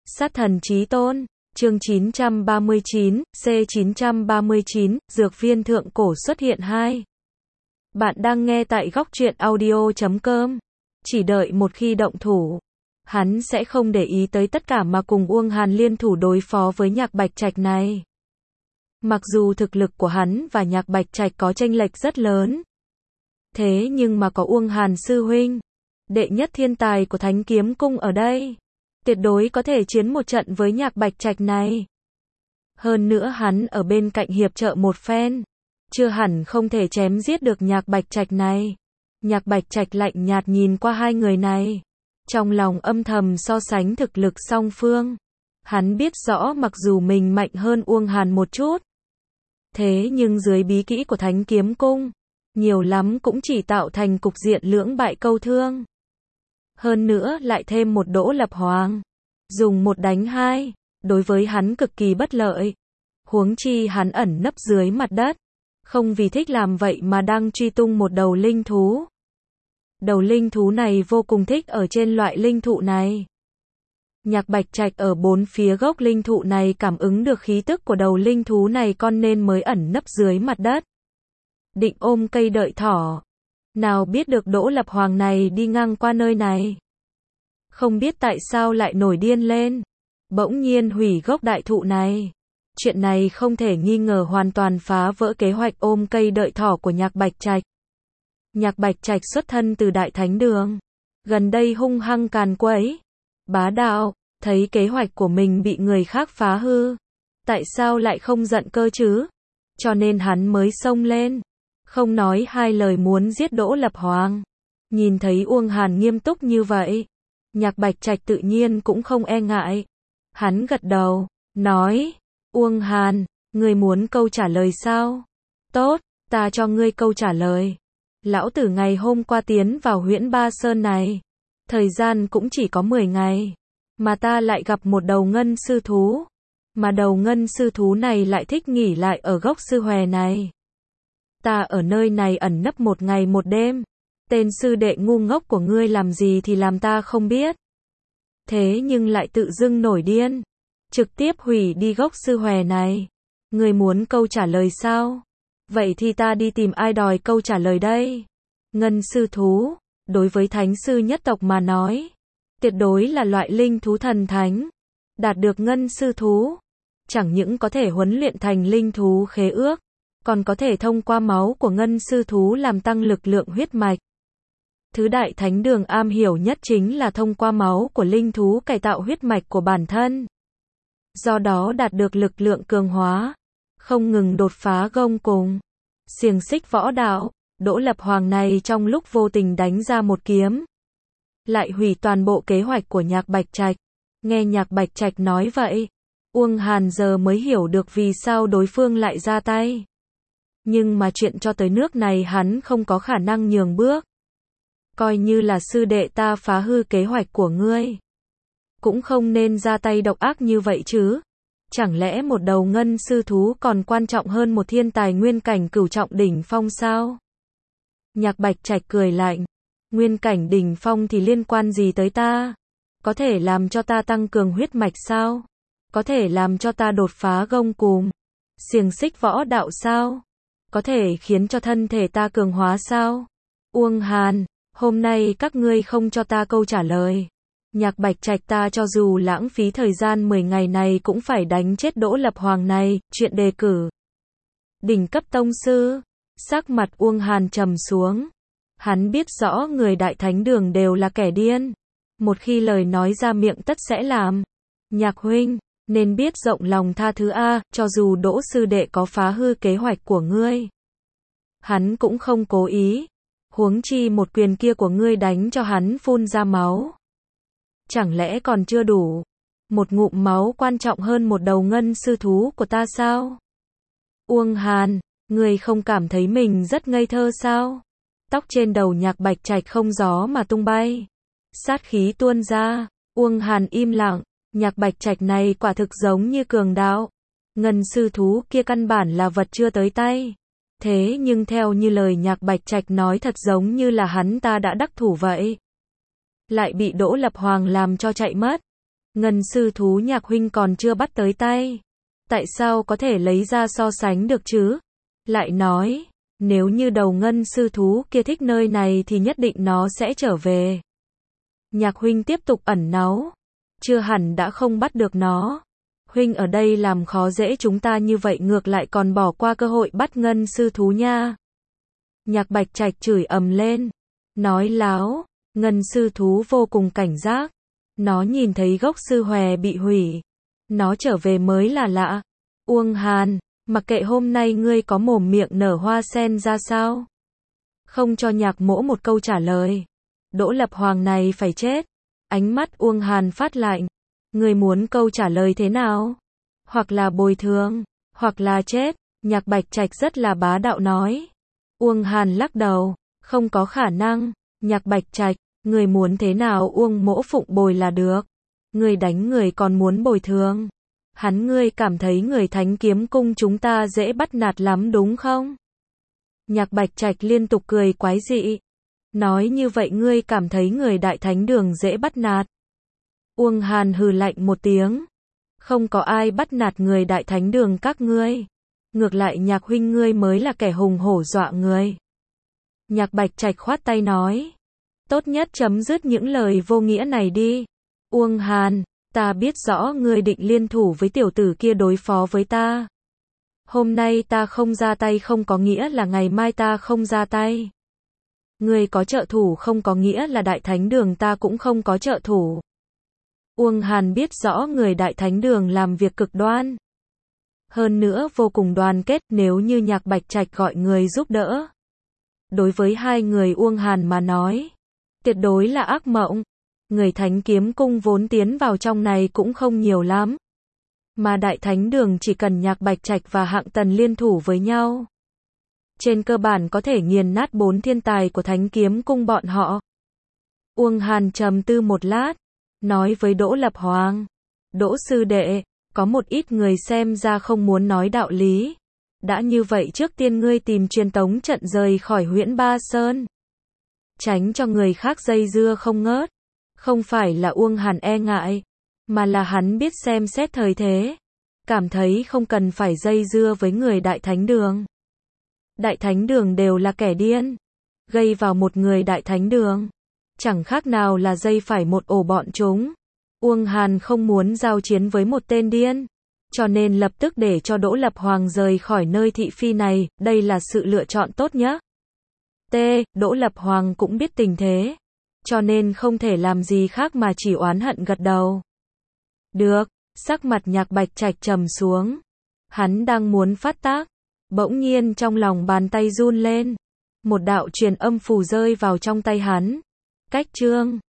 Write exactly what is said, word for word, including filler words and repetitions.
Sát thần chí tôn, chương chín trăm ba mươi chín, C chín trăm ba mươi chín, Dược viên thượng cổ xuất hiện hai. Bạn đang nghe tại góc truyện audio chấm com. Chỉ đợi một khi động thủ, hắn sẽ không để ý tới tất cả mà cùng Uông Hàn liên thủ đối phó với Nhạc Bạch Trạch này. Mặc dù thực lực của hắn và Nhạc Bạch Trạch có chênh lệch rất lớn, thế nhưng mà có Uông Hàn sư huynh, đệ nhất thiên tài của Thánh Kiếm Cung ở đây, tuyệt đối có thể chiến một trận với Nhạc Bạch Trạch này. Hơn nữa hắn ở bên cạnh hiệp trợ một phen, chưa hẳn không thể chém giết được Nhạc Bạch Trạch này. Nhạc Bạch Trạch lạnh nhạt nhìn qua hai người này, trong lòng âm thầm so sánh thực lực song phương. Hắn biết rõ mặc dù mình mạnh hơn Uông Hàn một chút, thế nhưng dưới bí kỹ của Thánh Kiếm Cung, nhiều lắm cũng chỉ tạo thành cục diện lưỡng bại câu thương. Hơn nữa lại thêm một Đỗ Lập Hoàng, dùng một đánh hai, đối với hắn cực kỳ bất lợi. Huống chi hắn ẩn nấp dưới mặt đất, không vì thích làm vậy mà đang truy tung một đầu linh thú. Đầu linh thú này vô cùng thích ở trên loại linh thụ này. Nhạc Bạch Trạch ở bốn phía gốc linh thụ này cảm ứng được khí tức của đầu linh thú này con nên mới ẩn nấp dưới mặt đất, định ôm cây đợi thỏ. Nào biết được Đỗ Lập Hoàng này đi ngang qua nơi này, không biết tại sao lại nổi điên lên, bỗng nhiên hủy gốc đại thụ này. Chuyện này không thể nghi ngờ hoàn toàn phá vỡ kế hoạch ôm cây đợi thỏ của Nhạc Bạch Trạch. Nhạc Bạch Trạch xuất thân từ Đại Thánh Đường, gần đây hung hăng càn quấy, bá đạo, thấy kế hoạch của mình bị người khác phá hư, tại sao lại không giận cơ chứ? Cho nên hắn mới xông lên, không nói hai lời muốn giết Đỗ Lập Hoàng. Nhìn thấy Uông Hàn nghiêm túc như vậy, Nhạc Bạch Trạch tự nhiên cũng không e ngại. Hắn gật đầu, nói, Uông Hàn, ngươi muốn câu trả lời sao? Tốt, ta cho ngươi câu trả lời. Lão tử ngày hôm qua tiến vào Huyễn Ba Sơn này, thời gian cũng chỉ có mười ngày, mà ta lại gặp một đầu ngân sư thú, mà đầu ngân sư thú này lại thích nghỉ lại ở gốc sư hòe này. Ta ở nơi này ẩn nấp một ngày một đêm, tên sư đệ ngu ngốc của ngươi làm gì thì làm ta không biết. Thế nhưng lại tự dưng nổi điên, trực tiếp hủy đi gốc sư hòe này. Ngươi muốn câu trả lời sao? Vậy thì ta đi tìm ai đòi câu trả lời đây? Ngân sư thú, đối với thánh sư nhất tộc mà nói, tuyệt đối là loại linh thú thần thánh. Đạt được ngân sư thú, chẳng những có thể huấn luyện thành linh thú khế ước, còn có thể thông qua máu của ngân sư thú làm tăng lực lượng huyết mạch. Thứ Đại Thánh Đường am hiểu nhất chính là thông qua máu của linh thú cải tạo huyết mạch của bản thân. Do đó đạt được lực lượng cường hóa, không ngừng đột phá gông cùng xiềng xích võ đạo. Đỗ Lập Hoàng này trong lúc vô tình đánh ra một kiếm, lại hủy toàn bộ kế hoạch của Nhạc Bạch Trạch. Nghe Nhạc Bạch Trạch nói vậy, Uông Hàn giờ mới hiểu được vì sao đối phương lại ra tay. Nhưng mà chuyện cho tới nước này hắn không có khả năng nhường bước. Coi như là sư đệ ta phá hư kế hoạch của ngươi, cũng không nên ra tay độc ác như vậy chứ. Chẳng lẽ một đầu ngân sư thú còn quan trọng hơn một thiên tài nguyên cảnh cửu trọng đỉnh phong sao? Nhạc Bạch Trạch cười lạnh, nguyên cảnh đỉnh phong thì liên quan gì tới ta? Có thể làm cho ta tăng cường huyết mạch sao? Có thể làm cho ta đột phá gông cùm xiềng xích võ đạo sao? Có thể khiến cho thân thể ta cường hóa sao? Uông Hàn, hôm nay các ngươi không cho ta câu trả lời, Nhạc Bạch Trạch ta cho dù lãng phí thời gian mười ngày này cũng phải đánh chết Đỗ Lập Hoàng này. Chuyện đề cử đỉnh cấp tông sư. Sắc mặt Uông Hàn trầm xuống, hắn biết rõ người Đại Thánh Đường đều là kẻ điên, một khi lời nói ra miệng tất sẽ làm. Nhạc huynh, nên biết rộng lòng tha thứ a, cho dù Đỗ sư đệ có phá hư kế hoạch của ngươi, hắn cũng không cố ý. Huống chi một quyền kia của ngươi đánh cho hắn phun ra máu, chẳng lẽ còn chưa đủ? Một ngụm máu quan trọng hơn một đầu ngân sư thú của ta sao? Uông Hàn, ngươi không cảm thấy mình rất ngây thơ sao? Tóc trên đầu Nhạc Bạch Trạch không gió mà tung bay, sát khí tuôn ra. Uông Hàn im lặng, Nhạc Bạch Trạch này quả thực giống như cường đạo. Ngân sư thú kia căn bản là vật chưa tới tay. Thế nhưng theo như lời Nhạc Bạch Trạch nói thật giống như là hắn ta đã đắc thủ vậy, lại bị Đỗ Lập Hoàng làm cho chạy mất. Ngân sư thú Nhạc huynh còn chưa bắt tới tay. Tại sao có thể lấy ra so sánh được chứ? Lại nói, nếu như đầu ngân sư thú kia thích nơi này thì nhất định nó sẽ trở về. Nhạc huynh tiếp tục ẩn náu. Chưa hẳn đã không bắt được nó. Huynh ở đây làm khó dễ chúng ta như vậy ngược lại còn bỏ qua cơ hội bắt ngân sư thú nha. Nhạc Bạch Trạch chửi ầm lên. Nói láo, ngân sư thú vô cùng cảnh giác. Nó nhìn thấy gốc sư hòe bị hủy. Nó trở về mới là lạ. Uông Hàn, mặc kệ hôm nay ngươi có mồm miệng nở hoa sen ra sao. Không cho Nhạc Mỗ một câu trả lời. Đỗ Lập Hoàng này phải chết. Ánh mắt Uông Hàn phát lạnh. Ngươi muốn câu trả lời thế nào? Hoặc là bồi thường, hoặc là chết. Nhạc Bạch Trạch rất là bá đạo nói. Uông Hàn lắc đầu. Không có khả năng. Nhạc Bạch Trạch, ngươi muốn thế nào Uông Mỗ phụng bồi là được. Ngươi đánh người còn muốn bồi thường. Hắn ngươi cảm thấy người Thánh Kiếm Cung chúng ta dễ bắt nạt lắm đúng không? Nhạc Bạch Trạch liên tục cười quái dị. Nói như vậy ngươi cảm thấy người Đại Thánh Đường dễ bắt nạt. Uông Hàn hừ lạnh một tiếng. Không có ai bắt nạt người Đại Thánh Đường các ngươi. Ngược lại Nhạc huynh ngươi mới là kẻ hùng hổ dọa người. Nhạc Bạch Trạch khoát tay nói. Tốt nhất chấm dứt những lời vô nghĩa này đi. Uông Hàn, ta biết rõ ngươi định liên thủ với tiểu tử kia đối phó với ta. Hôm nay ta không ra tay không có nghĩa là ngày mai ta không ra tay. Ngươi có trợ thủ không có nghĩa là Đại Thánh Đường ta cũng không có trợ thủ. Uông Hàn biết rõ người Đại Thánh Đường làm việc cực đoan. Hơn nữa vô cùng đoàn kết nếu như Nhạc Bạch Trạch gọi người giúp đỡ. Đối với hai người Uông Hàn mà nói, tuyệt đối là ác mộng. Người Thánh Kiếm Cung vốn tiến vào trong này cũng không nhiều lắm. Mà Đại Thánh Đường chỉ cần Nhạc Bạch Trạch và Hạng Tần liên thủ với nhau. Trên cơ bản có thể nghiền nát bốn thiên tài của Thánh Kiếm Cung bọn họ. Uông Hàn trầm tư một lát, nói với Đỗ Lập Hoàng. Đỗ sư đệ, có một ít người xem ra không muốn nói đạo lý. Đã như vậy trước tiên ngươi tìm truyền tống trận rời khỏi Huyễn Ba Sơn. Tránh cho người khác dây dưa không ngớt. Không phải là Uông Hàn e ngại, mà là hắn biết xem xét thời thế. Cảm thấy không cần phải dây dưa với người Đại Thánh Đường. Đại Thánh Đường đều là kẻ điên. Gây vào một người Đại Thánh Đường. Chẳng khác nào là dây phải một ổ bọn chúng. Uông Hàn không muốn giao chiến với một tên điên. Cho nên lập tức để cho Đỗ Lập Hoàng rời khỏi nơi thị phi này. Đây là sự lựa chọn tốt nhất. T. Đỗ Lập Hoàng cũng biết tình thế. Cho nên không thể làm gì khác mà chỉ oán hận gật đầu. Được, sắc mặt Nhạc Bạch Trạch trầm xuống. Hắn đang muốn phát tác. Bỗng nhiên trong lòng bàn tay run lên. Một đạo truyền âm phù rơi vào trong tay hắn. Cách chương